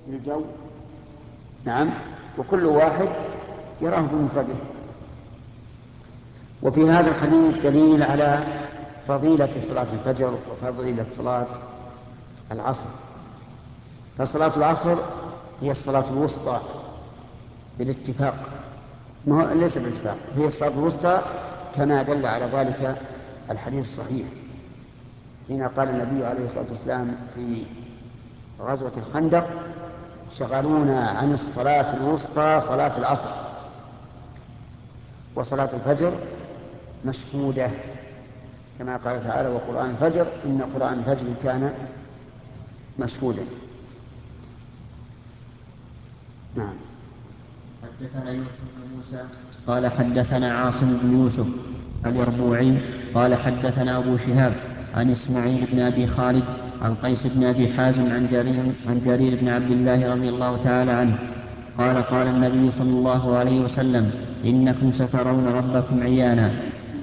في الجو. نعم، وكل واحد يراه بمفرده. وفي هذا الحديث دليل على فضيلة صلاة الفجر وفضيلة صلاة العصر. فصلاة العصر هي الصلاة الوسطى بالاتفاق، ليس بالاتفاق، هي الصلاة الوسطى كما دل على ذلك الحديث الصحيح حين قال النبي عليه الصلاة والسلام في غزوة الخندق: شغلونا عن الصلاة الوسطى صلاة العصر. وصلاة الفجر مشهودة كما قال تعالى: وقرآن الفجر إن قرآن الفجر كان مشهودا. نعم. حدثنا يوسف بن موسى قال حدثنا عاصم بن يوسف اليربوعي قال حدثنا أبو شهاب عن إسماعيل بن أبي خالد عن قيس بن أبي حازم عن جرير بن عبد الله رضي الله تعالى عنه قال: قال النبي صلى الله عليه وسلم: إنكم سترون ربكم عيانا.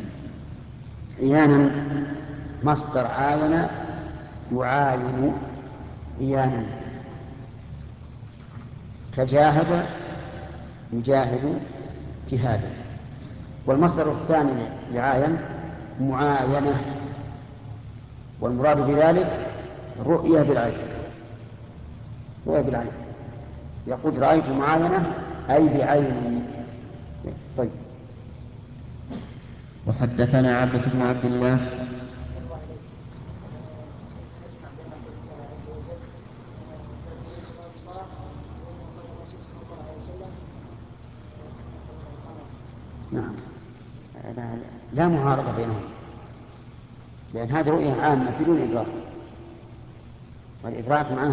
عيانا مصدر عاين يعاين عيانا، كجاهد يجاهد جهادا. والمصدر الثاني لعاين معاينة، والمراد بذلك رؤية بالعين. رؤية بالعين، يقول: رأيت معاينة أي بعيني. طيب. وحدثنا عبدة بن عبد الله نعم، لا معارضة بينهم، لأن هذه رؤية عامة بدون إدراك، والإدراك معناه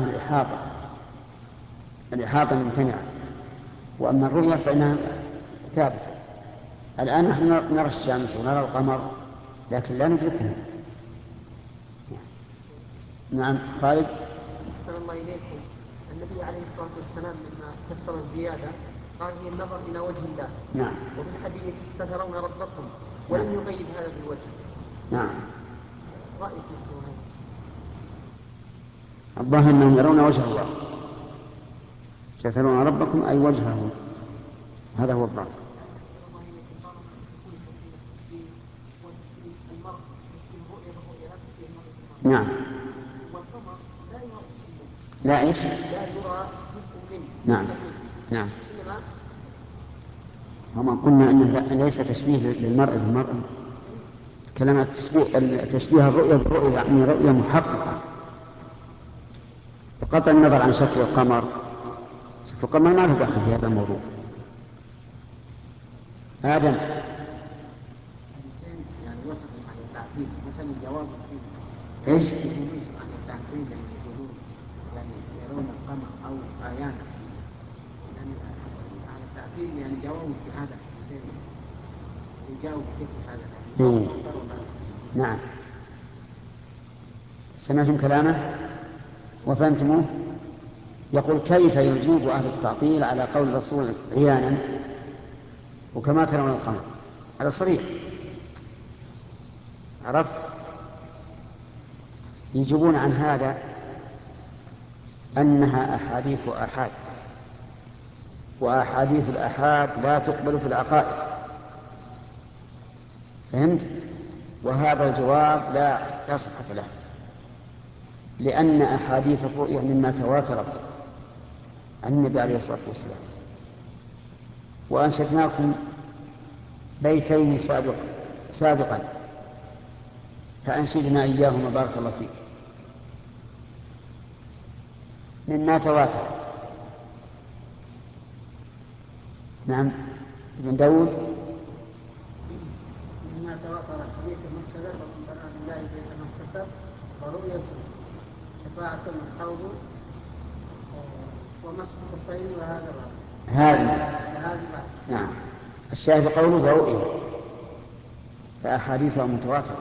الإحاطة ممتنعة، وأما الرؤية فإنها ثابتة. الآن نحن نرى الشمس ونرى القمر لكن لا ندركهم. نعم. خالد. أحسن الله إليكم. النبي عليه الصلاة والسلام لما فسر الزيادة قال: هي النظر إلى وجه الله. نعم. وفي الحديث: سترون ربكم، ولم يقيد هذا بالوجه. نعم. رأيكم سواء. الظاهر أنهم يرون وجه الله. سترون ربكم أي وجهه، هذا هو الظاهر. نعم. لا إيش؟ لا يرى جزء منه. نعم. نعم. وما قلنا أنه ليس تشبيه للمرء بالمرء، كلام التشبيه الرؤية بالرؤية يعني رؤية محققة، بقطع النظر عن شكل القمر. شكل القمر ما له دخل في هذا الموضوع. آدم. يعني وصف عن التعطيل مثلا الجواب إيش؟ عن التعطيل يعني يرون القمر أو آيانا، يعني عن التعطيل يعني جواب في هذا الحديث يجاوب كيف هذا. نعم. سمعتم كلامه وفهمتموه؟ يقول: كيف يجيب أهل التعطيل على قول الرسول عيانا وكما ترون القمر؟ هذا صريح. عرفت؟ يجيبون عن هذا أنها أحاديث آحاد، وأحاديث الآحاد لا تقبل في العقائد. فهمت؟ وهذا الجواب لا صحة له، لأن أحاديث الرؤيا مما تواترت عن النبي عليه الصلاة والسلام. وأنشدناكم بيتين سابقا فأنشدنا إياهما بارك الله فيك مما تواتر. نعم. ابن داود. مما تواتر الحديث المختلف ومن بنى بالله بيت المحتسب ورؤية شفاعة الحوض ومسح الخفين وهذا هذه. نعم. الشاهد قوله ورؤية، فأحاديثها متواترة.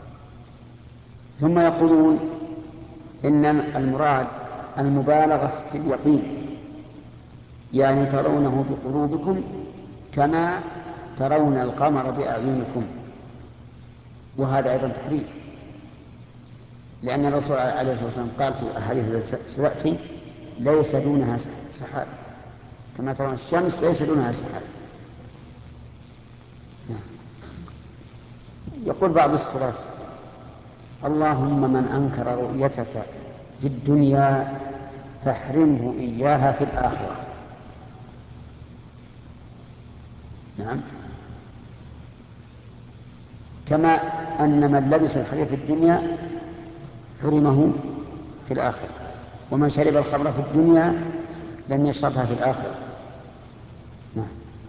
ثم يقولون إن المراد المبالغة في اليقين، يعني ترونه بقلوبكم كما ترون القمر بأعينكم، وهذا أيضا تحريف، لأن الرسول عليه الصلاة والسلام قال في الأحاديث التي ستأتي: ليس دونها سحاب، كما ترون الشمس ليس دونها سحاب. يقول بعض السلف: اللهم من أنكر رؤيتك في الدنيا فاحرمه إياها في الآخرة. نعم، كما أن من لبس الحرير في الدنيا حرمه في الآخرة، ومن شرب الخمر في الدنيا لم يشربها في الآخرة. نعم.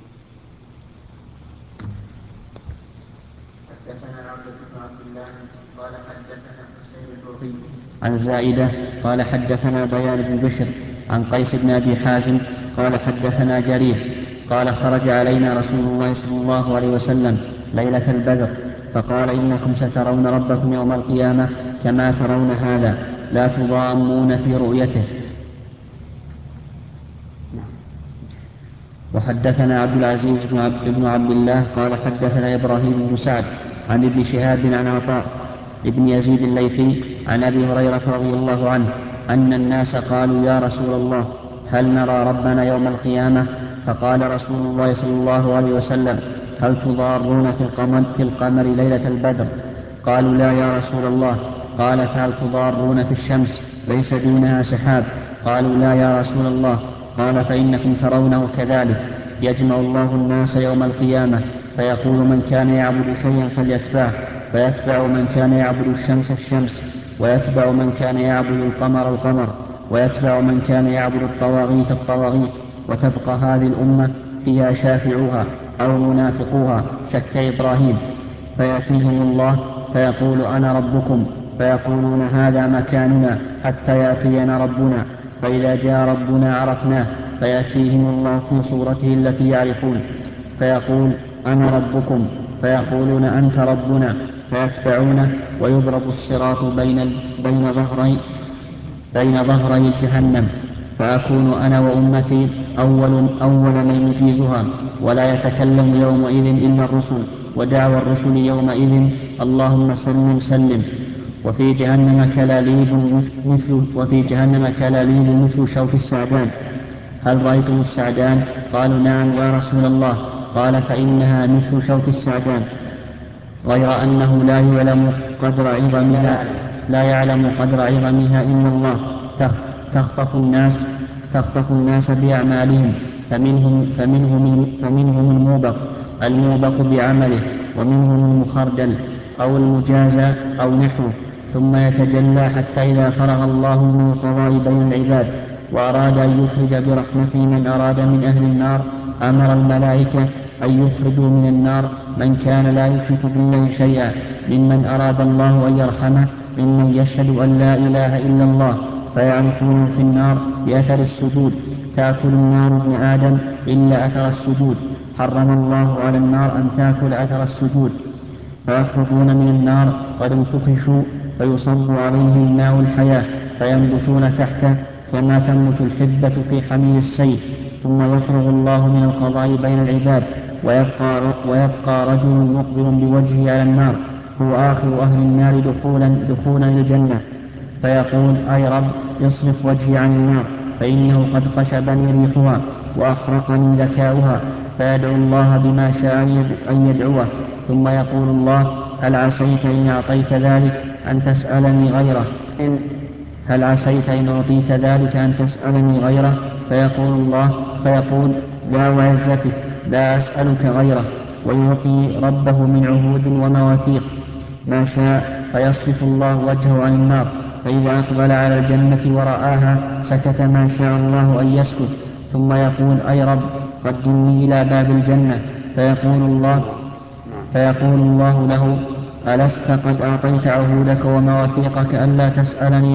حدثنا عبد بن عبد الله قال حدثنا حسين الجوفي عن زائدة قال حدثنا بيان بن بشر عن قيس بن أبي حازم قال حدثنا جرير قال خرج علينا رسول الله صلى الله عليه وسلم ليلة البدر فقال: إنكم سترون ربكم يوم القيامة كما ترون هذا، لا تضامون في رؤيته. وحدثنا عبد العزيز بن عبد الله قال حدثنا إبراهيم بن سعد عن ابن شهاب عن عطاء ابن يزيد الليثي عن أبي هريرة رضي الله عنه أن الناس قالوا: يا رسول الله، هل نرى ربنا يوم القيامة؟ فقال رسول الله صلى الله عليه وسلم: هل تضارون في القمر ليلة البدر؟ قالوا: لا يا رسول الله. قال: فهل تضارون في الشمس ليس دونها سحاب؟ قالوا: لا يا رسول الله. قال: فإنكم ترونه كذلك، يجمع الله الناس يوم القيامة فيقول: من كان يعبد شيئا فليتبعه، فيتبع من كان يعبد الشمس الشمس، ويتبع من كان يعبد القمر القمر، ويتبع من كان يعبد الطواغيت الطواغيت، وتبقى هذه الأمة فيها شافعوها أو منافقوها، شك إبراهيم. فيأتيهم الله فيقول: أنا ربكم، فيقولون: هذا مكاننا حتى يأتينا ربنا. فإذا جاء ربنا عرفناه، فيأتيهم الله في صورته التي يعرفون، فيقول: أنا ربكم، فيقولون: أنت ربنا، فيتبعونه، ويضرب الصراط بين ظهري جهنم، فأكون أنا وأمتي أول من يجيزها، ولا يتكلم يومئذ إلا الرسل، ودعوى الرسل يومئذ: اللهم سلم سلم. وفي جهنم كلاليب مثل شوك السعدان. هل رأيتم السعدان؟ قالوا: نعم يا رسول الله. قال: فإنها مثل شوك السعدان، غير أنه لا يعلم قدر عظمها إلا الله. تخطف الناس بأعمالهم، فمنهم الموبق بعمله، ومنهم المخردل أو المجازى أو نحوه، ثم يتجلى حتى إذا فرغ الله من القضاء بين العباد وأراد أن يخرج برحمته من أراد من أهل النار، أمر الملائكة أن يخرجوا من النار من كان لا يشرك بالله شيئا، ممن أراد الله أن يرحمه، ممن يشهد أن لا إله إلا الله، فيعرفون في النار بأثر السجود. تأكل النار ابن آدم إلا أثر السجود، حرم الله على النار أن تأكل أثر السجود. فيخرجون من النار قد انتفشوا، فيصب عليهم ماء الحياة، فينبتون تحته كما تنبت الحبة في حميل السيف. ثم يفرغ الله من القضاء بين العباد، ويبقى رجل مقبل بوجهه على النار، هو آخر أهل النار دخولا للجنة، فيقول: أي رب، اصرف وجهي عن النار، فإنه قد قشبني ريحها وأحرقني ذكاؤها. فيدعو الله بما شاء أن يدعوه، ثم يقول الله: هل عسيت إن أعطيت ذلك أن تسألني غيره؟ هل عسيت إن أعطيت ذلك أن تسألني غيره؟ فيقول: لا وعزتك لا أسألك غيره، ويعطي ربه من عهود ومواثيق ما شاء، فيصرف الله وجهه عن النار، فإذا أقبل على الجنة ورآها سكت ما شاء الله أن يسكت، ثم يقول: أي رب، قدمني إلى باب الجنة. فيقول الله له: ألست قد أعطيت عهودك ومواثيقك ألا تسألني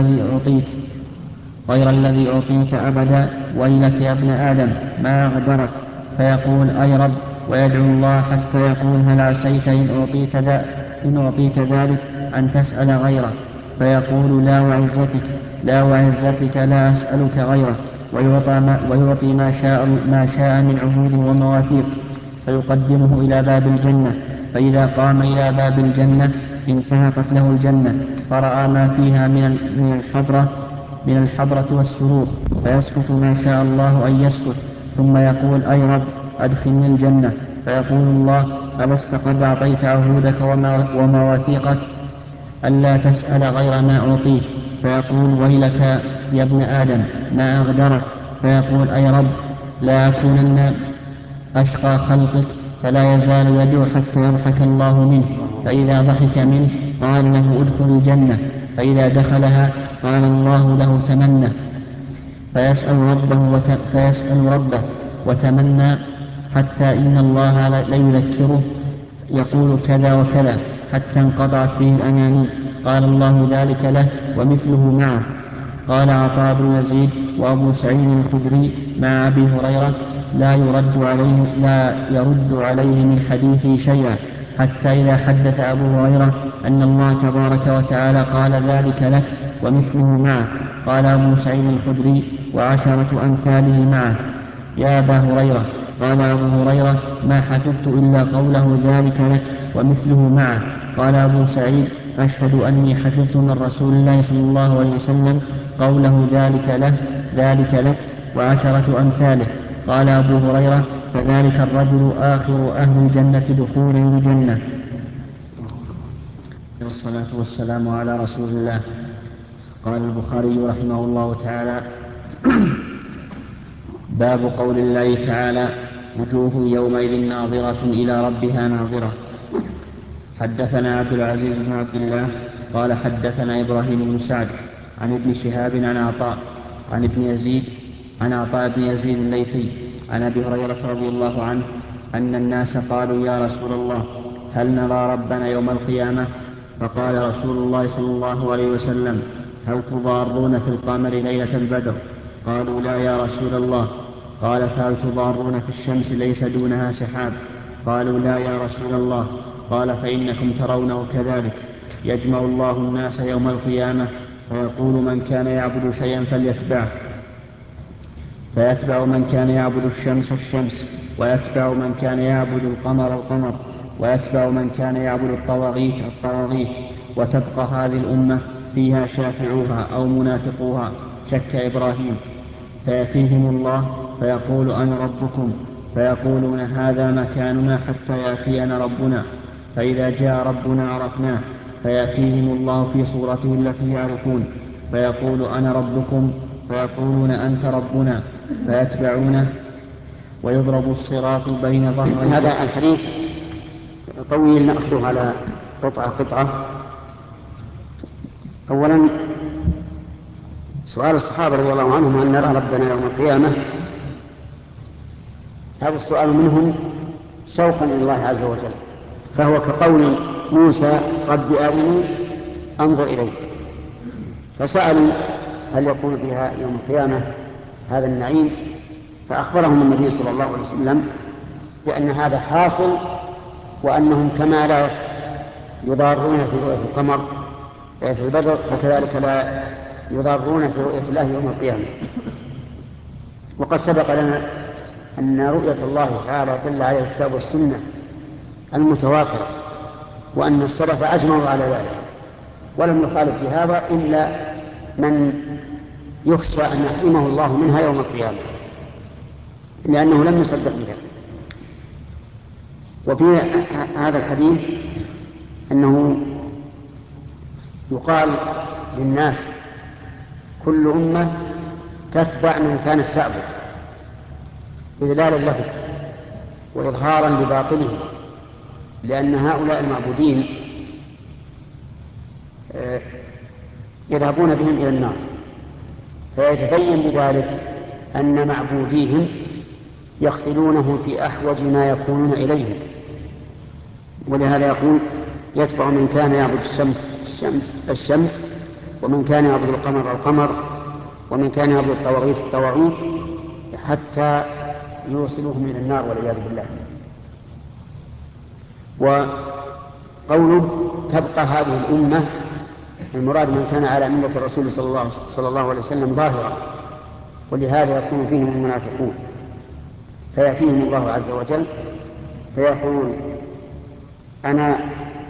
غير الذي أعطيت أبدا؟ ويلك يا ابن آدم، ما أغدرك. فيقول: أي رب، ويدعو الله حتى يقول: هل عسيت إن أعطيت ذلك أن تسأل غيره؟ فيقول: لا وعزتك لا أسألك غيره، ويعطي ما شاء من عهود ومواثيق، فيقدمه إلى باب الجنة. فإذا قام إلى باب الجنة انتهكت له الجنة، فرأى ما فيها من من الحبرة والصروخ فيسكت ما شاء الله أن يسكت، ثم يقول أي رب أدخلني الجنة، فيقول الله ألست قد أعطيت عهودك ومواثيقك ألا تسأل غير ما أعطيت؟ فيقول ويلك يا ابن آدم ما أغدرك؟ فيقول أي رب لا أكونن أشقى خلقك، فلا يزال يدعو حتى يضحك الله منه، فإذا ضحك منه قال له ادخل الجنة، فإذا دخلها قال الله له تمنى، فيسأل ربه وتمنى حتى إن الله ليذكره يقول كذا وكذا حتى انقطعت به الأماني، قال الله ذلك له ومثله معه. قال عطاء بن يزيد وأبو سعيد الخدري مع أبي هريرة لا يرد عليه من حديثه شيئا، حتى إذا حدث أبو هريرة أن الله تبارك وتعالى قال ذلك لك ومثله معه، قال أبو سعيد الخدري وعشرة أمثاله معه يا أبا هريرة. قال أبو هريرة ما حفظت إلا قوله ذلك لك ومثله معه. قال أبو سعيد أشهد أني حفظت من رسول الله صلى الله عليه وسلم قوله ذلك لك وعشرة أمثاله. قال أبو هريرة فذلك الرجل آخر أهل الجنة دخولا الجنة. والصلاة والسلام على رسول الله. قال البخاري رحمه الله تعالى باب قول الله تعالى وجوه يومئذ ناظرة إلى ربها ناظرة. حدثنا عبد العزيز بن عبد الله قال حدثنا إبراهيم بن سعد عن ابن شهاب عن عطاء بن يزيد الليثي عن أبي هريرة رضي الله عنه أن الناس قالوا يا رسول الله هل نرى ربنا يوم القيامة؟ فقال رسول الله صلى الله عليه وسلم هل تضارون في القمر ليلة البدر؟ قالوا لا يا رسول الله. قال فهل تضارون في الشمس ليس دونها سحاب؟ قالوا لا يا رسول الله. قال فإنكم ترونه كذلك يجمع الله الناس يوم القيامة فيقول من كان يعبد شيئا فليتبعه، فيتبع من كان يعبد الشمس الشمس، ويتبع من كان يعبد القمر القمر، ويتبع من كان يعبد الطواغيت، وتبقى هذه الأمة فيها شافعوها أو منافقوها شك إبراهيم، فيأتيهم الله فيقول أنا ربكم، فيقولون هذا مكاننا حتى يأتينا ربنا، فإذا جاء ربنا عرفناه، فيأتيهم الله في صورته التي يعرفون فيقول أنا ربكم، فيقولون أنت ربنا، فيتبعونه ويضرب الصراط بين ظهرين. هذا الحديث طويل نأخذه على قطعة. أولا سؤال الصحابة رضي الله عنهم أن نرى ربنا يوم القيامة، هذا السؤال منهم شوقا إلى الله عز وجل، فهو كقول موسى رب أرني أنظر إليه، فسألوا هل يكون فيها يوم القيامة هذا النعيم، فأخبرهم النبي صلى الله عليه وسلم بأن هذا حاصل، وأنهم كما لا يضارون في رؤية القمر في البدر فكذلك لا يضارون في رؤية الله يوم القيامة. وقد سبق لنا أن رؤية الله تعالى دل عليه الكتاب والسنة المتواترة، وأن السلف أجمعوا على ذلك، ولم يخالف في هذا إلا من يخشى أن يحرمه الله منها يوم القيامة لأنه لم يصدق بها. وفي هذا الحديث أنه يقال للناس كل أمة تتبع من كانت تعبد إذلالا له وإظهارا لباطله، لأن هؤلاء المعبودين يذهبون بهم إلى النار، فيتبين بذلك أن معبوديهم يخذلونهم في أحوج ما يكونون إليه. ولهذا يقول يتبع من كان يعبد الشمس، ومن كان يعبد القمر القمر، ومن كان يعبد الطواغيت حتى يوصلهم إلى النار والعياذ بالله. وقوله تبقى هذه الأمة المراد من كان على ملة الرسول صلى الله عليه وسلم ظاهرا، ولهذا يكون فيهم المنافقون، فيأتيهم الله عز وجل فيقول أنا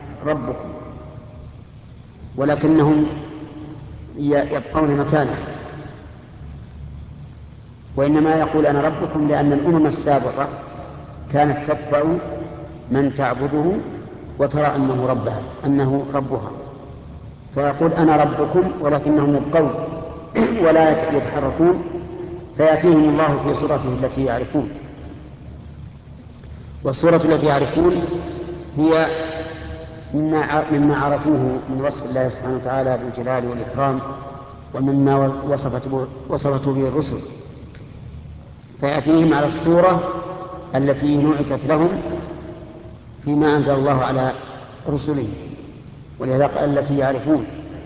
ربكم، ولكنهم يبقون مكانه وإنما يقول أنا ربكم لأن الأمم السابقة كانت تتبع من تعبده وترى أنه ربها، فيقول أنا ربكم ولكنهم يبقون ولا يتحركون، فيأتيهم الله في صورته التي يعرفون. والصورة التي يعرفون هي مما عرفوه من وصف الله سبحانه وتعالى بالجلال والإكرام ومما وصفته به الرسل، فيأتيهم على الصورة التي نعتت لهم فيما أنزل الله على رسله، ولهذا قال التي يعرفون.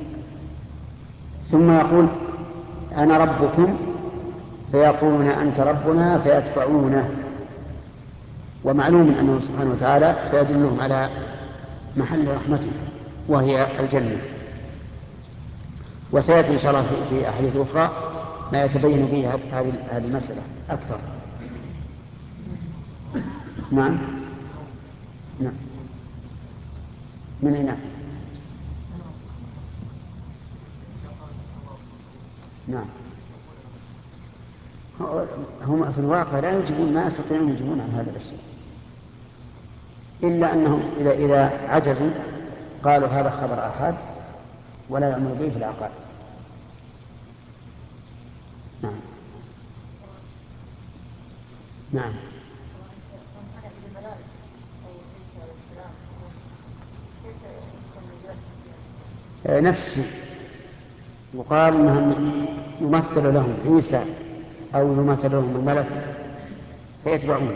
ثم يقول أنا ربكم فيقولون أنت ربنا فيتبعونه، ومعلوم أنه سبحانه وتعالى سيدلهم على محل رحمته وهي الجنة. وسيأتي إن شاء الله في أحاديث أخرى ما يتبين به هذه المسألة أكثر. نعم. من أين؟ نعم. هم في الواقع لا يجيبون، ما يستطيعون يجيبون عن هذا الشيء، إلا أنهم إذا عجزوا قالوا هذا خبر آحاد ولا يعمل به في العقائد. نعم. نعم. نفس وقال أنهم يمثل لهم عيسى أو يمثل لهم الملك فيتبعون.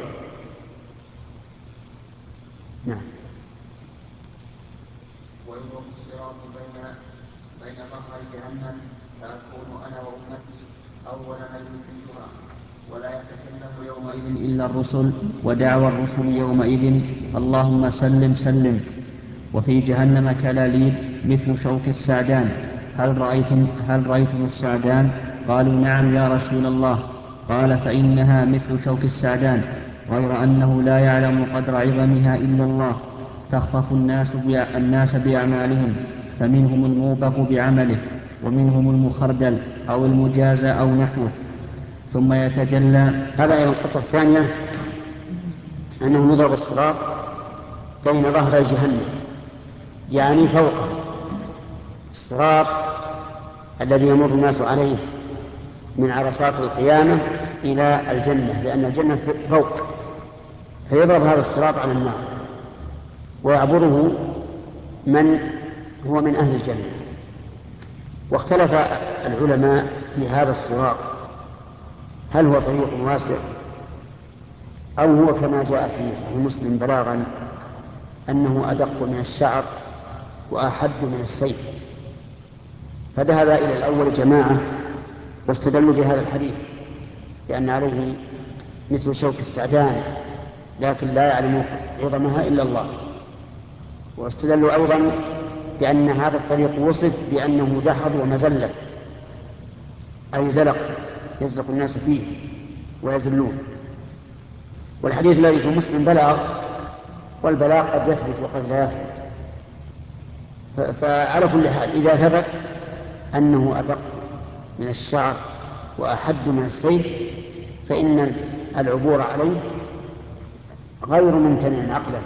نعم. ويوم الصراط بين ظهر جهنم فأكون أنا وأمتي أول من يدخلها ولا يتكلم يومئذ إلا الرسل ودعوى الرسل يومئذ اللهم سلم سلم. وفي جهنم كلاليب مثل شوك السعدان هل رأيتم السعدان؟ قالوا نعم يا رسول الله. قال فإنها مثل شوك السعدان غير أنه لا يعلم قدر عظمها إلا الله. تخطف الناس بأعمالهم، فمنهم الموبق بعمله ومنهم المخردل أو المجازى أو نحوه ثم يتجلى. هذا النقطة الثانية أنه يضرب الصراط بين ظهر جهنم، يعني فوقه الصراط الذي يمر الناس عليه من عرصات القيامة إلى الجنة، لأن الجنة فوق، فيضرب هذا الصراط على النار ويعبره من هو من أهل الجنة. واختلف العلماء في هذا الصراط هل هو طريق واسع أو هو كما جاء في صحيح مسلم بلاغا أنه أدق من الشعر وأحد من السيف. فذهب إلى الأول جماعة واستدلوا بهذا الحديث لأن عليه مثل شوك السعدان لكن لا يعلم عظمها إلا الله. واستدلوا أيضا بأن هذا الطريق وصف بأنه دحض ومزلة، أي زلق يزلق الناس فيه ويزلون. والحديث الذي في مسلم بلاغ، والبلاغ قد يثبت وقد لا يثبت. فعلى كل حال إذا ثبت أنه أدق من الشعر وأحد من السيف فإن العبور عليه غير ممتنع عقلا،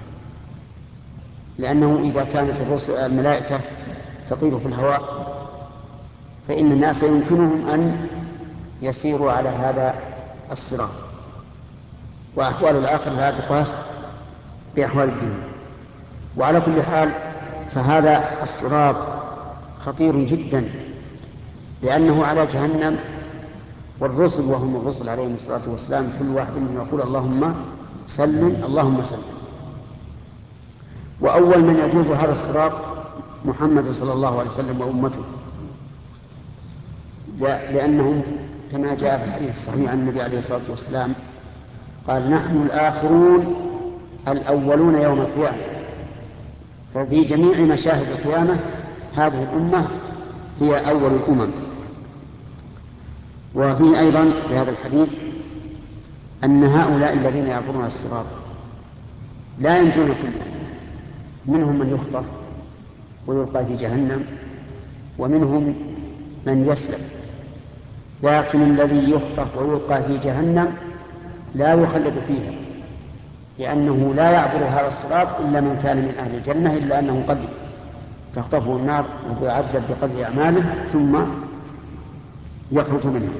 لأنه إذا كانت الملائكة تطير في الهواء فإن الناس يمكنهم أن يسيروا على هذا الصراط، وأحوال الآخرة لا تقاس بأحوال الدنيا. وعلى كل حال فهذا الصراط خطير جدا لأنه على جهنم، والرسل وهم الرسل عليهم الصلاة والسلام كل واحد منهم يقول اللهم سلم اللهم سلم. وأول من يجوز هذا الصراط محمد صلى الله عليه وسلم وأمته، لأنهم كما جاء في الحديث الصحيح عن النبي عليه الصلاة والسلام قال نحن الآخرون الأولون يوم القيامة. ففي جميع مشاهد القيامة هذه الأمة هي أول الأمم. وفيه أيضا في هذا الحديث أن هؤلاء الذين يعبرون الصراط لا ينجون كلهم، منهم من يخطف ويلقى في جهنم، ومنهم من يسلم لكن الذي يخطف ويلقى في جهنم لا يخلد فيها، لأنه لا يعبر هذا الصراط إلا من كان من أهل الجنة، إلا أنه قد تخطفه النار وهو يعذب بقدر أعماله ثم يخرج منها.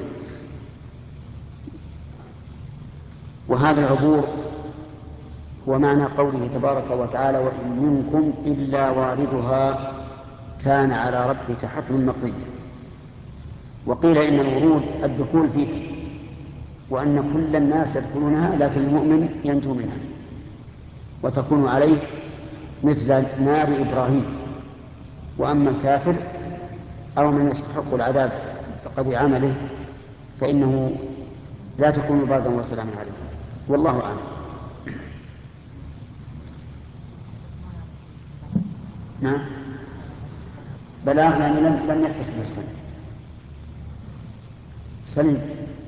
وهذا العبور هو معنى قوله تبارك وتعالى: وإن منكم إلا واردها كان على ربك حتما مقضيا. وقيل إن الورود الدخول فيها، وأن كل الناس يدخلونها لكن المؤمن ينجو منها، وتكون عليه مثل نار إبراهيم. وأما الكافر أو من يستحق العذاب بقدر عمله فإنه لا تكون بردا وسلاما عليه، والله أعلم. نعم، بلاغ يعني لم يتصل بالسنة. سليم.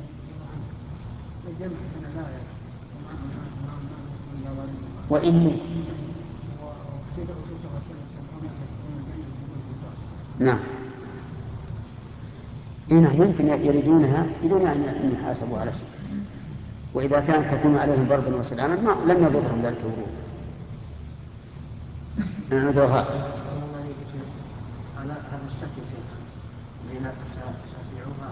وإن نعم هنا يمكن يريدونها بدون أن يحاسبوا على شيء، وإذا كانت تكون عليهم بردا وسلاما لم يضرهم ذلك الورود. نعودها على هذا الشكل شيخ بين شافعوها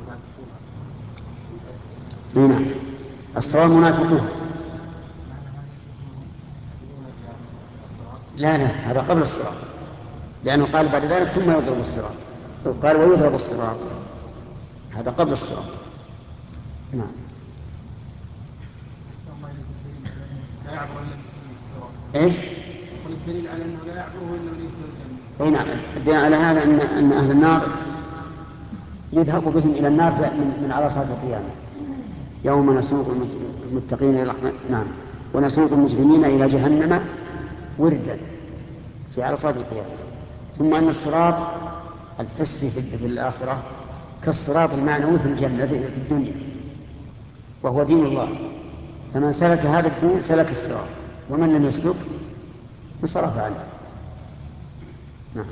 والمنافقون. نعم، الصواب منافقوها. لا هذا قبل الصراط، لأنه قال بعد ذلك ثم يضرب الصراط، قال ويضرب الصراط، هذا قبل الصراط. نعم. ايش؟ والدليل على انه لا يعبره الا من يدخل الجنه. اي نعم، الدليل على هذا ان اهل النار يذهب بهم الى النار من عرصات القيامه، يوم نسوق المتقين الى نعم ونسوق المجرمين الى جهنم وردا في عرصات القيامه. ثم ان الصراط الحسي في الاخره كالصراط المعنوي في الجنه في الدنيا، وهو دين الله، فمن سلك هذا الدين سلك الصراط، ومن لم يسلك انصرف عنه. نعم.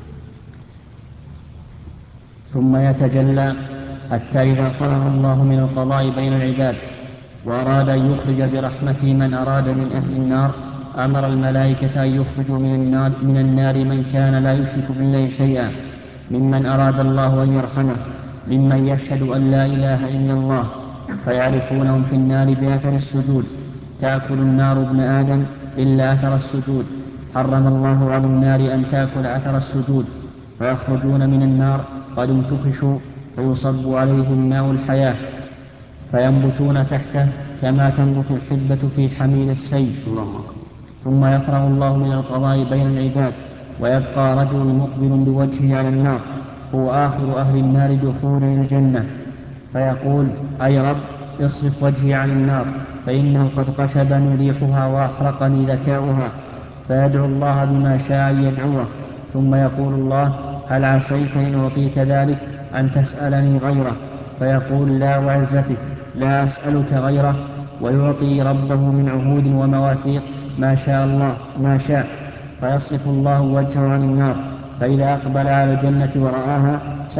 ثم يتجلى حتى إذا فرغ الله من القضاء بين العباد وأراد أن يخرج برحمته من أراد من أهل النار، أمر الملائكة أن يخرجوا من النار من كان لا يشرك بالله شيئا، ممن أراد الله أن يرحمه، ممن يشهد أن لا إله إلا الله، فيعرفونهم في النار بأثر السجود. تأكل النار ابن آدم إلا أثر السجود، حرم الله على النار أن تأكل أثر السجود. فيخرجون من النار قد انتخشوا، فيصب عليهم ماء الحياة، فينبتون تحته كما تنبت الحبة في حميل السيف. ثم يفرغ الله من القضاء بين العباد، ويبقى رجل مقبل بوجهه على النار، هو آخر أهل النار دخولا الجنة، فيقول: أي رب، اصرف وجهي عن النار، فإنه قد قشبني ريحها وأحرقني ذكاؤها. فيدعو الله بما شاء أن يدعوه، ثم يقول الله: هل عسيت إن أعطيت ذلك أن تسألني غيره؟ فيقول: لا وعزتك لا أسألك غيره. ويعطي ربه من عهود ومواثيق ما شاء الله ما شاء. فيصرف الله وجهه عن النار، فإذا أقبل على الجنة ورآها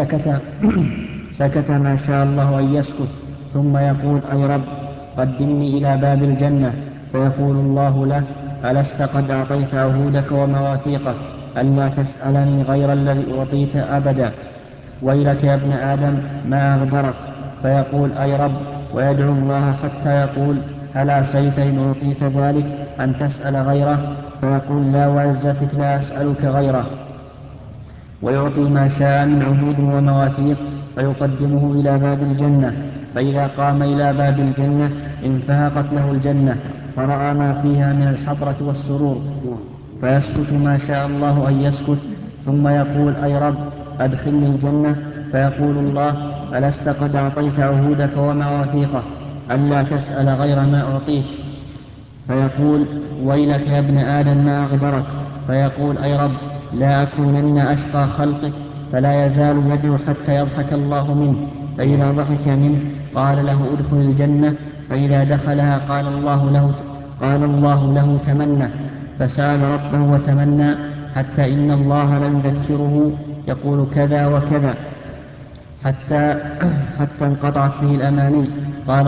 سكت ما شاء الله أن يسكت، ثم يقول: أي رب، قدمني إلى باب الجنة. فيقول الله له: ألست قد أعطيت عهودك ومواثيقك ألا تسألني غير الذي أعطيت أبدا؟ ويلك يا ابن آدم ما أغدرك. فيقول: أي رب، ويدعو الله حتى يقول: هل عسيت إن أعطيت ذلك أن تسأل غيره؟ فيقول: لا وعزتك لا أسألك غيره. ويعطي ما شاء من عهود ومواثيق، فيقدمه إلى باب الجنة، فإذا قام إلى باب الجنة انفهقت له الجنة، فرأى ما فيها من الحضرة والسرور، فيسكت ما شاء الله أن يسكت، ثم يقول: أي رب، أدخلني الجنة. فيقول الله: ألست قد أعطيت عهودك ومواثيقك ألا تسأل غير ما أعطيت؟ فيقول: ويلك يا ابن آدم ما أغدرك. فيقول: أي رب، لا أكونن أشقى خلقك. فلا يزال يدعو حتى يضحك الله منه، فإذا ضحك منه قال له: ادخل الجنة. فإذا دخلها قال الله له تمنى، فسأل ربه وتمنى، حتى إن الله لم يذكره يقول كذا وكذا، حتى انقطعت به الأماني. قال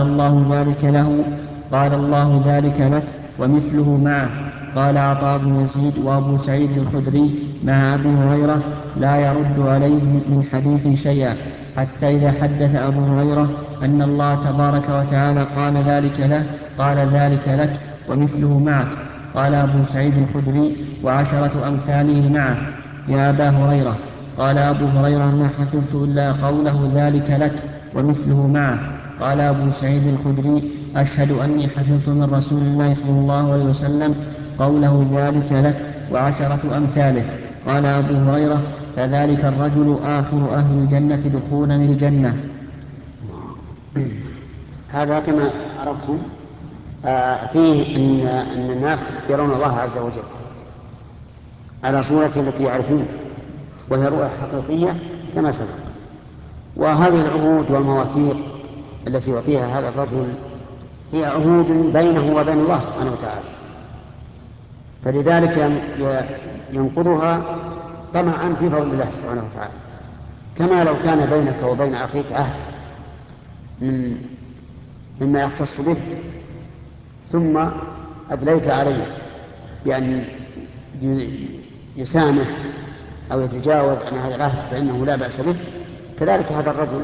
الله ذلك لك ومثله معه. قال عطاء بن يزيد وأبو سعيد الخدري مع أبي هريرة لا يرد عليه من حديث شيئا، حتى إذا حدث أبو هريرة أن الله تبارك وتعالى قال ذلك لك ومثله معك. قال أبو سعيد الخدري وعشرة أمثاله معه يا أبا هريرة. قال أبو هريرة ما حفظت إلا قوله ذلك لك ومثله معه. قال أبو سعيد الخدري أشهد أني حفظت من رسول الله صلى الله عليه وسلم قوله ذلك لك وعشرة أمثاله. قال أبو هريرة فذلك الرجل آخر أهل الجنة دخولا الجنة. هذا كما عرفتم فيه أن الناس يرون الله عز وجل على صورة التي يعرفون، وهي رؤية حقيقية كما سبق. وهذه العهود والمواثيق التي يعطيها هذا الرجل هي عهود بينه وبين الله سبحانه وتعالى، فلذلك ينقضها طمعا في فضل الله سبحانه وتعالى، كما لو كان بينك وبين أخيك عهد مما يختص به ثم أدليت عليه بأن يسامح أو يتجاوز عن هذا العهد فإنه لا بأس به. كذلك هذا الرجل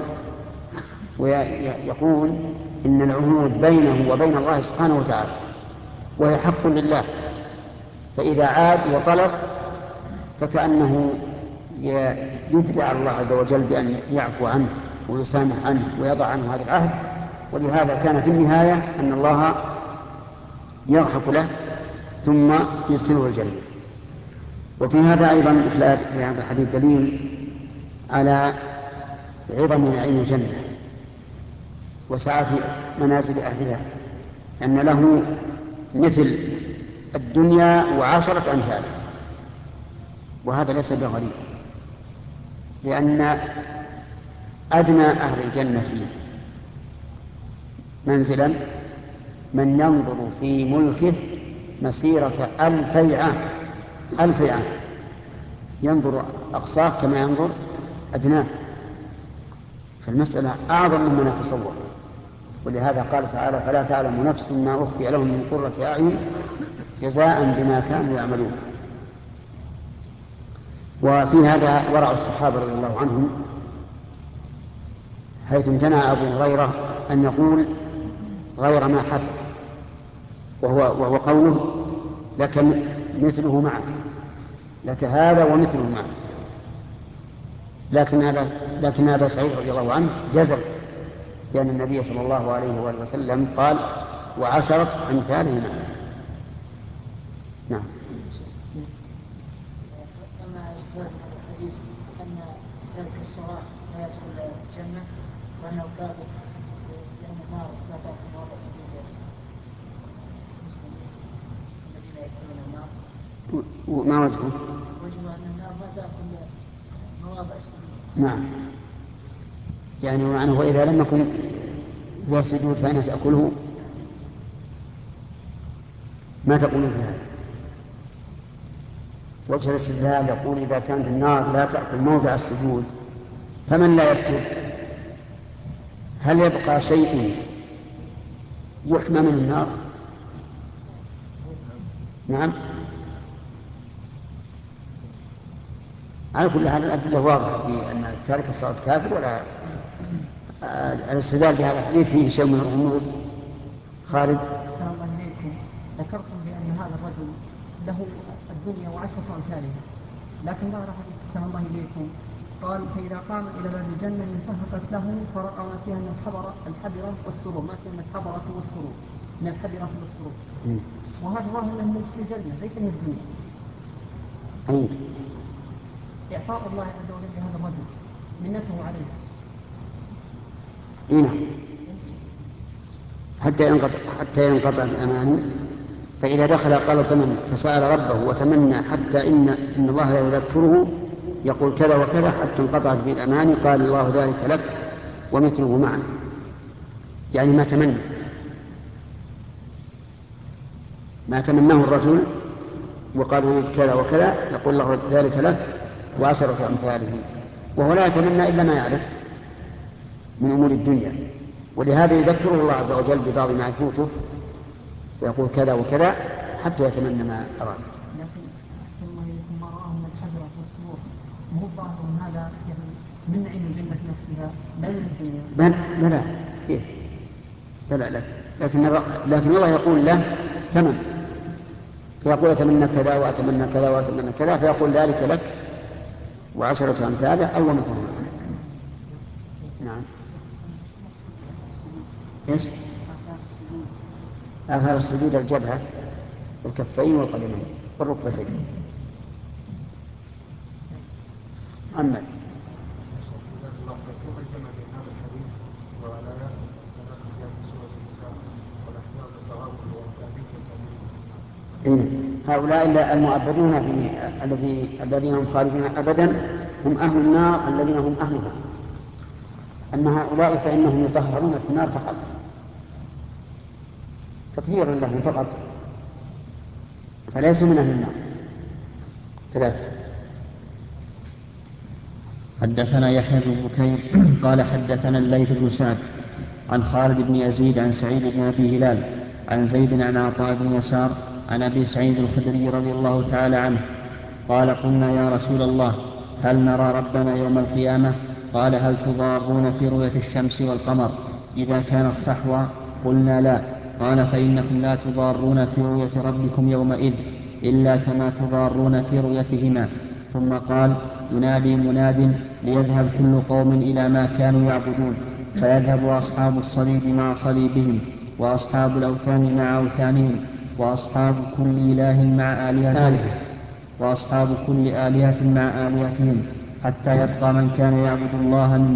ويقول إن العهود بينه وبين الله سبحانه وتعالى وهي حق لله، فإذا عاد وطلب فكأنه يدلي على الله عز وجل بأن يعفو عنه ويسامح عنه ويضع عنه هذا العهد. ولهذا كان في النهاية أن الله يضحك له ثم يدخله الجنة. وفي هذا أيضا في هذا الحديث دليل على عظم نعيم الجنة وسعة منازل أهلها، أن له مثل الدنيا وعشرة أمثال، وهذا ليس بغريب، لأن أدنى أهل الجنة منزلا من ينظر في ملكه مسيرة 1000 عام، 1000 عام ينظر أقصاه كما ينظر أدناه، فالمسألة أعظم مما نتصور. ولهذا قال تعالى فلا تعلم نفس ما أخفي لهم من قرة أعين جزاء بما كانوا يعملون. وفي هذا ورع الصحابة رضي الله عنهم، حيث امتنع أبو هريرة أن يقول غير ما حفظ، وهو قوله لك مثله معه، لك هذا ومثله معه. لكن أبا سعيد رضي الله عنه جزم لأن النبي صلى الله عليه وآله وسلم قال وعشرة أمثاله معه. نعم. أما إثبات الحديث أن ترك الصلاة لا يدخل الجنة وأنه كافر لأن النار لا تأكل مواضع سجود الذين يدخلون النار. وما وجهه؟ وجهه أن النار لا تأكل مواضع السجود. نعم، يعني معناه وإذا لم يكن هو السجود فإنها تأكله. ما تقولون في هذا؟ وجه الاستدلال يقول إذا كانت النار لا تأكل موضع السجود فمن لا يسجد هل يبقى شيء يحمى من النار؟ نعم. على كل حال الأدلة واضحة بأن تارك الصلاة كافر، ولا الاستدلال بهذا الحديث فيه شيء من الغموض. خالد. السلام عليكم. ذكرتم بأن هذا الرجل له الدنيا وعشرة أمثالها، لكن ظاهر حديث السلام الله إليكم قال فإذا قام إلى باب الجنة انتهكت له فرأى ما فيها من الحبرة والسرور، ما فيها من الحبرة والسرور، من الحبرة والسرور. وهذا ظاهر من في الجنة ليس من الدنيا. إعطاء الله عز وجل لهذا الرجل منته عليه. نعم. حتى ينقطع الأمان، فإذا دخل قال تمنى فسأل ربه وتمنى حتى إن الله لا يذكره يقول كذا وكذا حتى انقطعت به الأمان قال الله ذلك لك ومثله معه، يعني ما تمناه الرجل وقال كذا وكذا يقول الله ذلك لك وعشرة أمثاله، وهو لا يتمنى إلا ما يعرف، من أمور الدنيا، ولهذا يذكره الله عز وجل ببعض ما يفوته فيقول كذا وكذا حتى يتمنى ما أراد. لكن ثم يكون ما رآه من الحجرة والسرور مو ظاهر هذا يعني من نعيم الجنة نفسها لا من الدنيا. بلى كيف؟ بلى لكن الله يقول له تمن، فيقول أتمنى كذا وأتمنى كذا وأتمنى كذا، فيقول ذلك لك وعشرة أمثاله أو مثلهم. نعم. إيش؟ آثار السجود الجبهة والكفين والقدمين والركبتين. محمد. هؤلاء المؤبدون الذين هم خالدون أبدا هم أهل النار الذين هم أهلها، أما هؤلاء فإنهم يطهرون في النار فقط تطهيرا لهم فقط، فليسوا من أهل النار. 3. حدثنا يحيى بن بكير قال حدثنا الليث بن سعد عن خالد بن يزيد عن سعيد بن أبي هلال عن زيد عن عطاء بن يسار عن أبي سعيد الخدري رضي الله تعالى عنه قال قلنا يا رسول الله هل نرى ربنا يوم القيامة؟ قال هل تضارون في رؤية الشمس والقمر إذا كانت صحوا؟ قلنا لا. قال فإنكم لا تضارون في رؤية ربكم يومئذ إلا كما تضارون في رؤيتهما. ثم قال ينادي مناد ليذهب كل قوم إلى ما كانوا يعبدون، فيذهب أصحاب الصليب مع صليبهم وأصحاب الأوثان مع أوثانهم وأصحاب كل إله مع آلهتهم مع آلهتهم حتى يبقى من كان يعبد الله من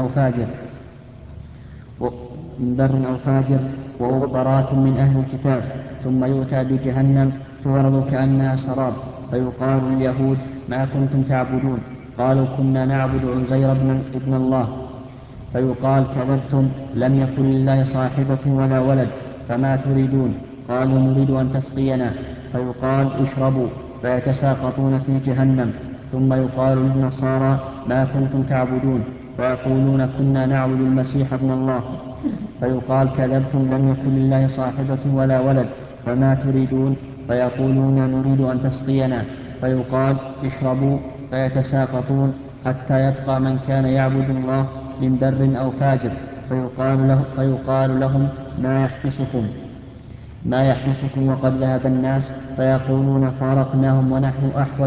بر أو فاجر وغبرات من أهل الكتاب. ثم يؤتى بجهنم تعرض كأنها سراب، فيقال لليهود ما كنتم تعبدون؟ قالوا كنا نعبد عزير ابن الله. فيقال كذبتم، لم يكن لله صاحبة ولا ولد، فما تريدون؟ قالوا نريد أن تسقينا. فيقال اشربوا، فيتساقطون في جهنم. ثم يقال للنصارى ما كنتم تعبدون؟ فيقولون كنا نعبد المسيح ابن الله. فيقال كذبتم، لم يكن لله صاحبة ولا ولد، فما تريدون؟ فيقولون نريد أن تسقينا. فيقال اشربوا، فيتساقطون حتى يبقى من كان يعبد الله من بر أو فاجر. فيقال لهم ما يحبسكم وقد ذهب الناس؟ فيقولون فارقناهم ونحن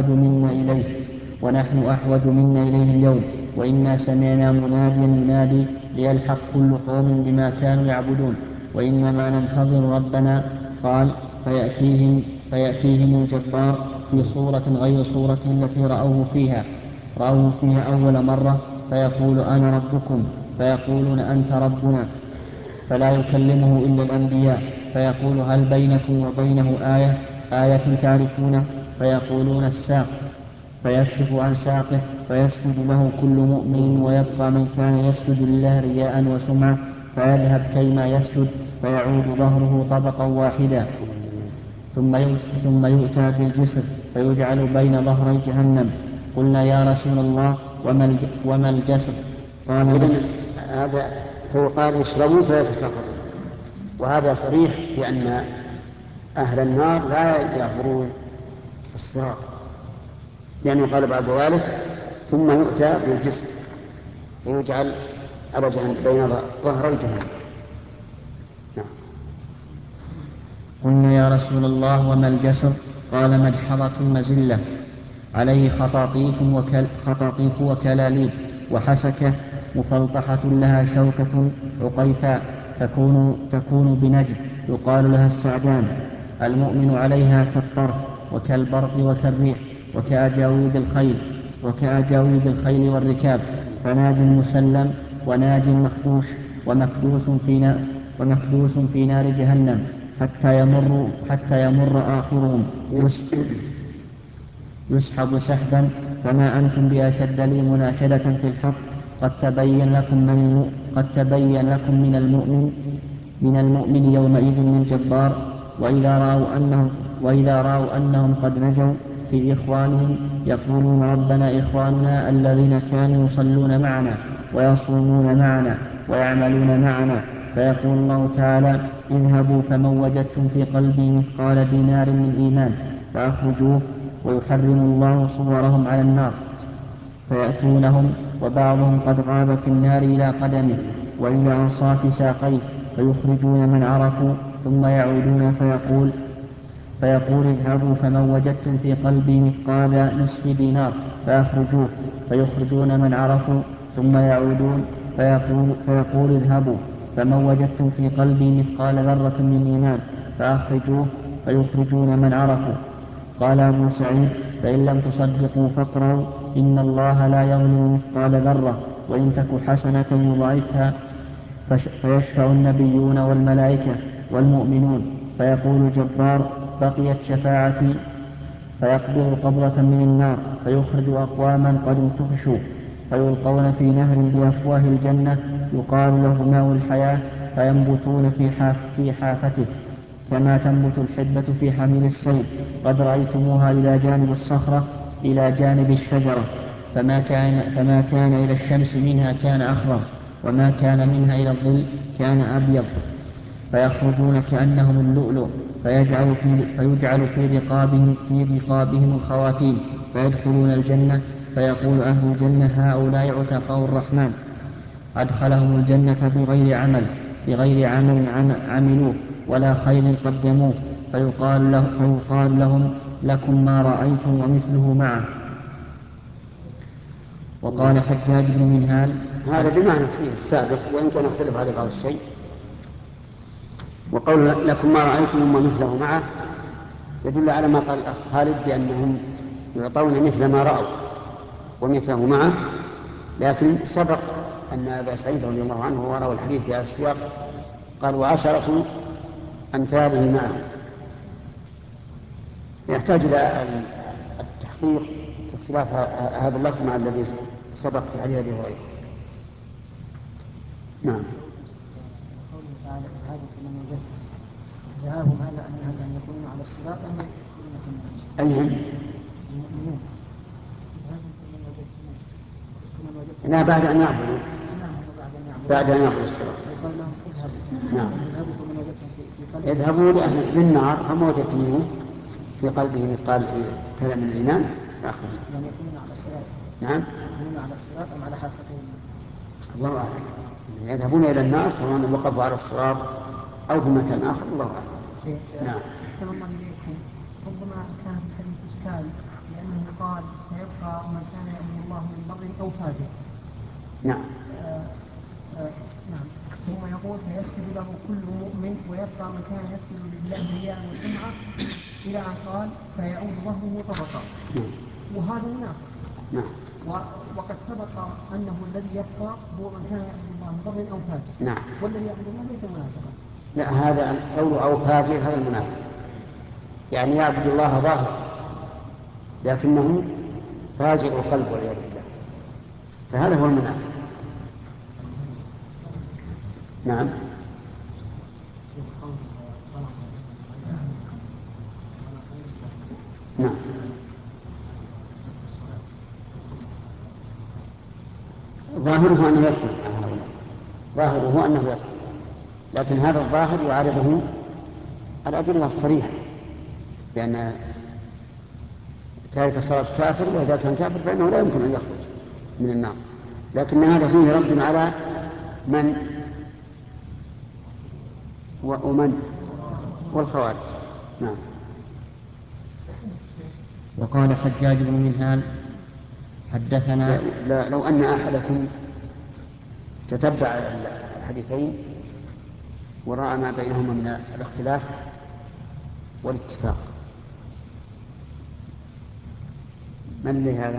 أحوج منا إليه اليوم، وإنا سمعنا مناديا ينادي ليلحق كل قوم بما كانوا يعبدون، وإنما ننتظر ربنا. قال فيأتيهم الجبار في صورة غير صورة التي رأوه فيها أول مرة، فيقول أنا ربكم، فيقولون أنت ربنا، فلا يكلمه إلا الأنبياء. فيقول هل بينكم وبينه آية تعرفونه؟ فيقولون الساق، فيكشف عن ساقه فيسجد له كل مؤمن، ويبقى من كان يسجد لله رياء وسمعة فيذهب كيما يسجد، فيعود ظهره طبقا واحدا. ثم يؤتى بالجسر فيجعل بين ظهري جهنم. قلنا يا رسول الله وما الجسر؟ قال هذا هو قال اشربوا فيتساقطوا، وهذا صريح في أن أهل النار لا يعبرون الصراط، لأنه قال بعد ذلك ثم يؤتى بالجسر فيجعل بين ظهري جهنم. نعم. قلنا يا رسول الله وما الجسر؟ قال مدحضة مزلة عليه خطاطيف وكلاليب وحسكة مفلطحة لها شوكة عقيفاء تكون بنجد يقال لها السعدان. المؤمن عليها كالطرف وكالبرق وكالريح وكأجاويد الخيل والركاب، فناج مسلم وناج مخدوش ومكدوس في نار جهنم حتى يمر آخرهم يسحب سحبا. فما أنتم بأشد لي مناشدة في الحق، قد تبين لكم من المؤمن يومئذ من جبار. وإذا رأوا أنهم قد نجوا في إخوانهم يقولون ربنا إخواننا الذين كانوا يصلون معنا ويصومون معنا ويعملون معنا، فيقول الله تعالى: اذهبوا فمن وجدتم في قلبه مثقال دينار من إيمان فأخرجوه، ويحرم الله صورهم على النار، فيأتونهم وبعضهم قد غاب في النار إلى قدمه وإلى أنصاف ساقيه، فيخرجون من عرفوا، ثم يعودون فيقول اذهبوا فمن وجدتم في قلبه مثقال نصف دينار فأخرجوه، فيخرجون من عرفوا، ثم يعودون فيقول اذهبوا فمن وجدتم في قلبه مثقال ذرة من إيمان فأخرجوه، فيخرجون من عرفوا. قال أبو سعيد: فإن لم تصدقوا فاقرأوا إن الله لا يظلم مثقال ذرة وإن تك حسنة يضاعفها، فيشفع النبيون والملائكة والمؤمنون، فيقول الجبار: بقيت شفاعتي، فيقبض قبضة من النار، فيخرج أقواما قد انتفشوا، فيلقون في نهر بأفواه الجنة يقال له ماء الحياة، فينبتون في حافته كما تنبت الحبة في حميل الصيد، قد رأيتموها إلى جانب الصخرة إلى جانب الشجرة، فما كان إلى الشمس منها كان أخضر، وما كان منها إلى الظل كان أبيض، فيخرجون كأنهم اللؤلؤ، فيجعل في رقابهم الخواتيم، فيدخلون الجنة، فيقول أهل الجنة: هؤلاء عتقاء الرحمن، أدخلهم الجنة بغير عمل عملوه ولا خير قدموه، فيقال لهم: لكم ما رأيتم ومثله معه. وقال حجاج بن منهال: هذا بمعنى فيه السابق، وإن كان يختلف عليه بعض الشيء. وقول لكم ما رأيتم ومثله معه يدل على ما قال الأخ خالد بأنهم يعطون مثل ما رأوا ومثله معه، لكن سبق أن أبا سعيد رضي الله عنه وروى الحديث بهذا السياق قال: وعشرة أمثاله معه. يحتاج إلى التحقيق في اختلاف هذا اللفظ مع الذي سبق في حديث أبي هريرة. نعم. قوله تعالى: اذهبوا فمن وجدتم، ذهابهم هذا أن يكونوا على الصراط أم يكونون في النار؟ أيهم؟ المؤمنون. اذهبوا فمن وجدتم. لا، بعد أن يعبدوا. بعد أن يعبدوا الصراط. يقول لهم اذهبوا. نعم. اذهبوا فمن وجدتم في قلبه. اذهبوا لأهل النار فما وجدتموه في قلبه مثقال كلام من الإيمان فأخرجوا. يعني يكونون على الصراط. نعم. يكونون على الصراط أم على حافتين؟ الله أعلم. يذهبون إلى النار سواء وقفوا على الصراط أو في مكان آخر، الله أعلم. نعم. أحسن الله إليكم. ربما كان في الحديث إشكال لأنه قال: فيبقى من كان يؤمن الله من بر أو فاجر. نعم. نعم. ثم يقول: فيسجد له كل مؤمن ويبقى من كان يسجد لله رياء وسمعة، إلى أن قال: فيعود ظهره طبقا. نعم. وهذا منافق. نعم. وقد سبق أنه الذي يبقى هو من كان يعبد الله من بر أو فاجر. نعم. والذي يعبد الله ليس منافقا. لا، هذا قول أو فاجر هذا المنافق، يعني يعبد الله ظاهرا لكنه فاجر القلب والعياذ بالله، فهذا هو المنافق. نعم. نعم. ظاهره أنه يدخل مع هؤلاء، ظاهره أنه يدخل، لكن هذا الظاهر يعارضه الأدلة الصريحة بأن تارك الصلاة كافر، وإذا كان كافر فإنه لا يمكن أن يخرج من النار، لكن هذا فيه رد على من ومن والخوارج. نعم. وقال حجاج بن منهال: حدثنا. لا، لو أن أحدكم تتبع الحديثين ورأى ما بينهما من الاختلاف والاتفاق. من لهذا؟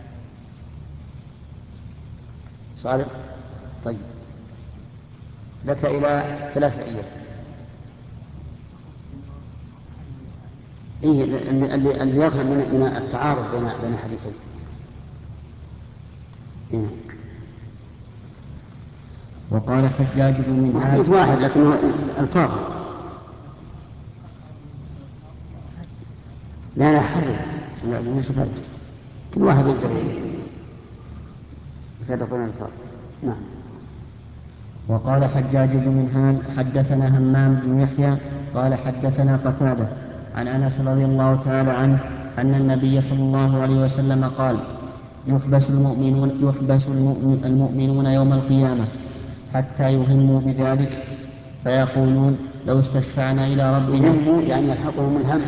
صالح؟ طيب، لك إلى 3 أيام. إيه اللي يفهم من التعارض بين الحديثين. إيه؟ وقال حجاج بن منهال: حديث واحد لكن الفاظ. لا حرر، كل واحد يقدر يفرق بين الفاظ. نعم. وقال حجاج بن منهال حدثنا همام بن يحيى قال حدثنا قتادة عن أنس رضي الله تعالى عنه أن النبي صلى الله عليه وسلم قال يحبس المؤمنون يوم القيامة حتى يهموا بذلك فيقولون لو استشفعنا إلى ربنا. يهموا يعني يلحقهم الهم.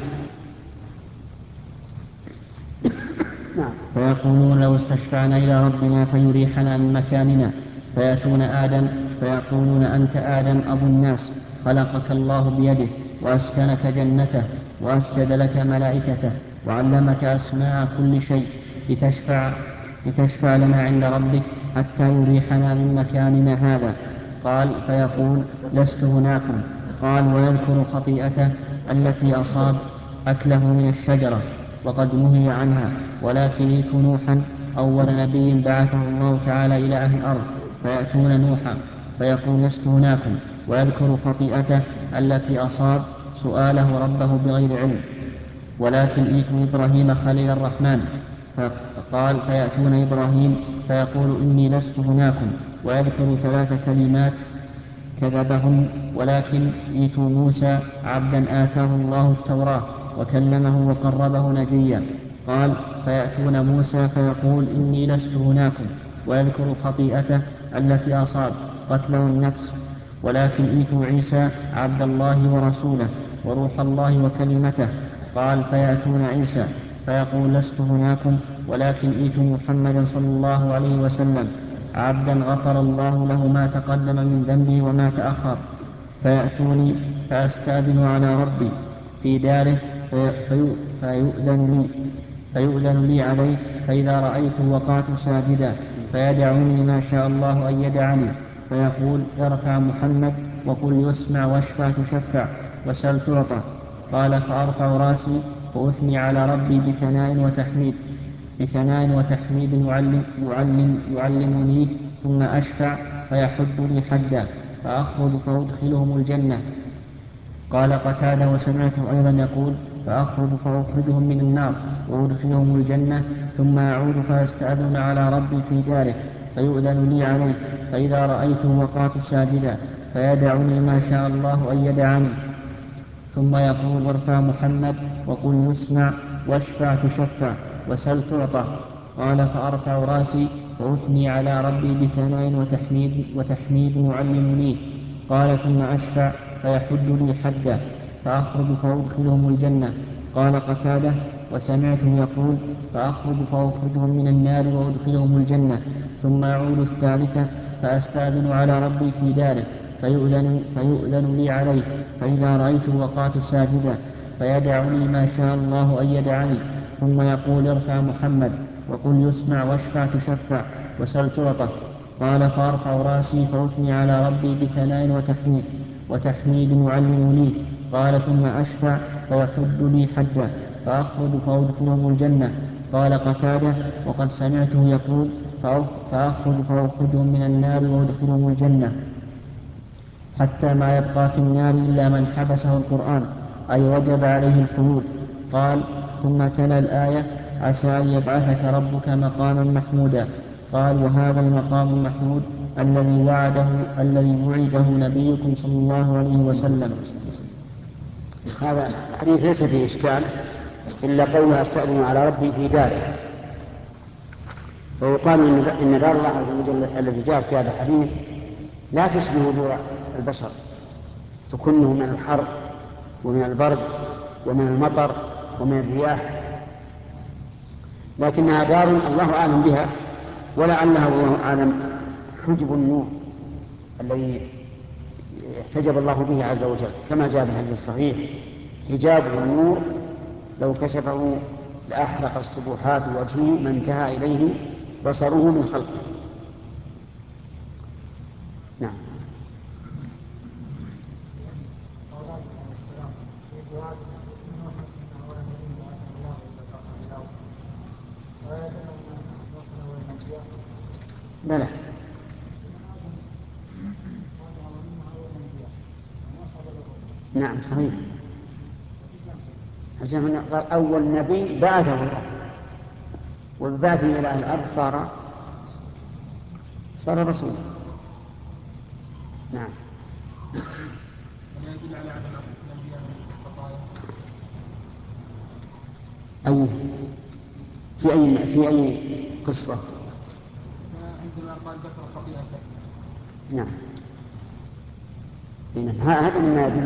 فيقولون لو استشفعنا إلى ربنا فيريحنا من مكاننا فيأتون آدم فيقولون أنت آدم أبو الناس خلقك الله بيده وأسكنك جنته وأسجد لك ملائكته وعلمك أسماء كل شيء لتشفع لنا عند ربك حتى يريحنا من مكاننا هذا. قال فيقول لست هناكم. قال ويذكر خطيئته التي أصاب أكله من الشجرة وقد نهي عنها ولكن ائت نوحا أول نبي بعثه الله تعالى إلى أهل الأرض فيأتون نوحا فيقول لست هناكم. ويذكر خطيئته التي أصاب سؤاله ربه بغير علم ولكن ائت إبراهيم خليل الرحمن. فقال فيأتون إبراهيم فيقول إني لست هناكم ويذكر 3 كلمات كذبهن ولكن ائت موسى عبدا آتاه الله التوراة وكلمه وقربه نجيا. قال فيأتون موسى فيقول إني لست هناكم ويذكر خطيئته التي أصاب قتله النفس ولكن ائت عيسى عبد الله ورسوله وروح الله وكلمته. قال فيأتون عيسى فيقول لست هناكم ولكن ائت محمدا صلى الله عليه وسلم عبدا غفر الله له ما تقدم من ذنبه وما تأخر فيأتوني فأستأذن على ربي في داره فيؤذن لي عليه فإذا رأيته وقعت ساجدا فيدعني ما شاء الله أن يدعني فيقول ارفع محمد وقل يسمع واشفع تشفع وسل تعطى. قال فأرفع راسي وأثني على ربي بثناء وتحميد يعلمني ثم أشفع فيحد لي حدا فأخرج فأدخلهم الجنة. قال قتادة وسمعته أيضا يقول فأخرج فأخرجهم من النار وأدخلهم الجنة ثم أعود فأستأذن على ربي في داره فيؤذن لي عليه فإذا رأيته وقعت ساجدا فيدعني ما شاء الله أن يدعني ثم يقول وارفع محمد وقل يسمع واشفع تشفع وسل تعطى. قال فأرفع راسي وأثني على ربي بثناء وتحميد يعلمني. قال ثم أشفع فيحد لي حدا فأخرج فأدخلهم الجنة. قال قتادة وسمعته يقول فأخرج فأخرجهم من النار وأدخلهم الجنة ثم أعود الثالثة فأستأذن على ربي في داره فيؤذن لي عليه فإذا رأيته وقعت ساجدا فيدعني ما شاء الله أن يدعني ثم يقول ارفع محمد وقل يسمع واشفع تشفع وسل تعطى. قال فأرفع راسي فأثني على ربي بثناء وتحميد يعلمني. قال ثم أشفع فيحد لي حدا فأخرج فأدخلهم الجنة. قال قتادة وقد سمعته يقول فأخرج فأخرجهم من النار وأدخلهم الجنة حتى ما يبقى في النار إلا من حبسه القرآن أي وجب عليه الخلود. قال ثم تلا الآية عسى أن يبعثك ربك مقاما محمودا. قال وهذا المقام المحمود الذي وعده نبيكم صلى الله عليه وسلم. هذا الحديث ليس فيه إشكال إلا قولها استأذن على ربي في داره. فيقال إن دار الله عز وجل التي جاءت في هذا الحديث لا تشبه دور البشر تكنه من الحر ومن البرد ومن المطر ومن الرياح، لكنها دار الله أعلم بها ولعلها والله أعلم حجب النور الذي احتجب الله به عز وجل كما جاء في الحديث الصحيح حجابه النور لو كشفه لأحرق السبحات وجهه ما انتهى إليه بصره من خلقه. نعم. بلى نعم صحيح. قال أول نبي بعثه الله وبعثه إلى الأرض صار رسولا. نعم. ولا يدل على عدم عصمة الأنبياء من الخطايا. أي في أي قصة؟ عندما قال ذكر خطيئته. نعم. هذا مما يدل.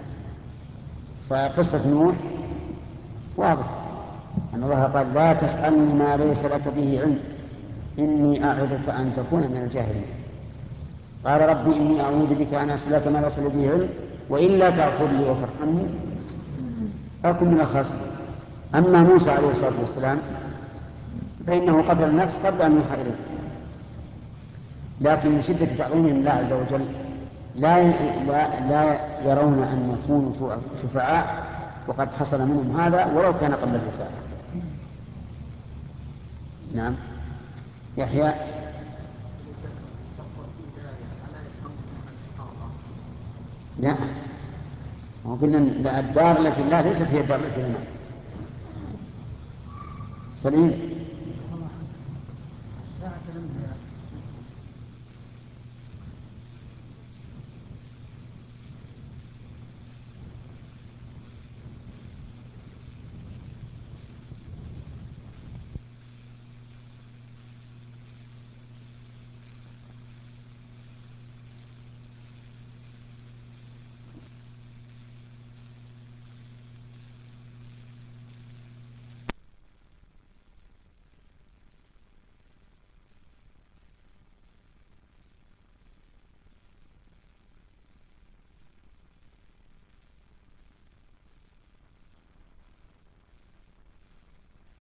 فقصة نوح واضح أن الله قال لا تسألني ما ليس لك به علم إني أعظك أن تكون من الجاهلين. قال ربي إني أعوذ بك أن أسألك ما ليس لي به علم وإلا تغفر لي وترحمني أكن من الخاسرين. أما موسى عليه الصلاة والسلام فإنه قتل النفس قبل أن يوحى إليه، لكن من شدة تعظيمهم الله عز وجل لا يرون أن يكونوا شفعاء، وقد حصل منهم هذا ولو كان قبل الرسالة. نعم. يحيى. لا، وقلنا الدار التي لا ليست هي الدار التي لنا. سليم.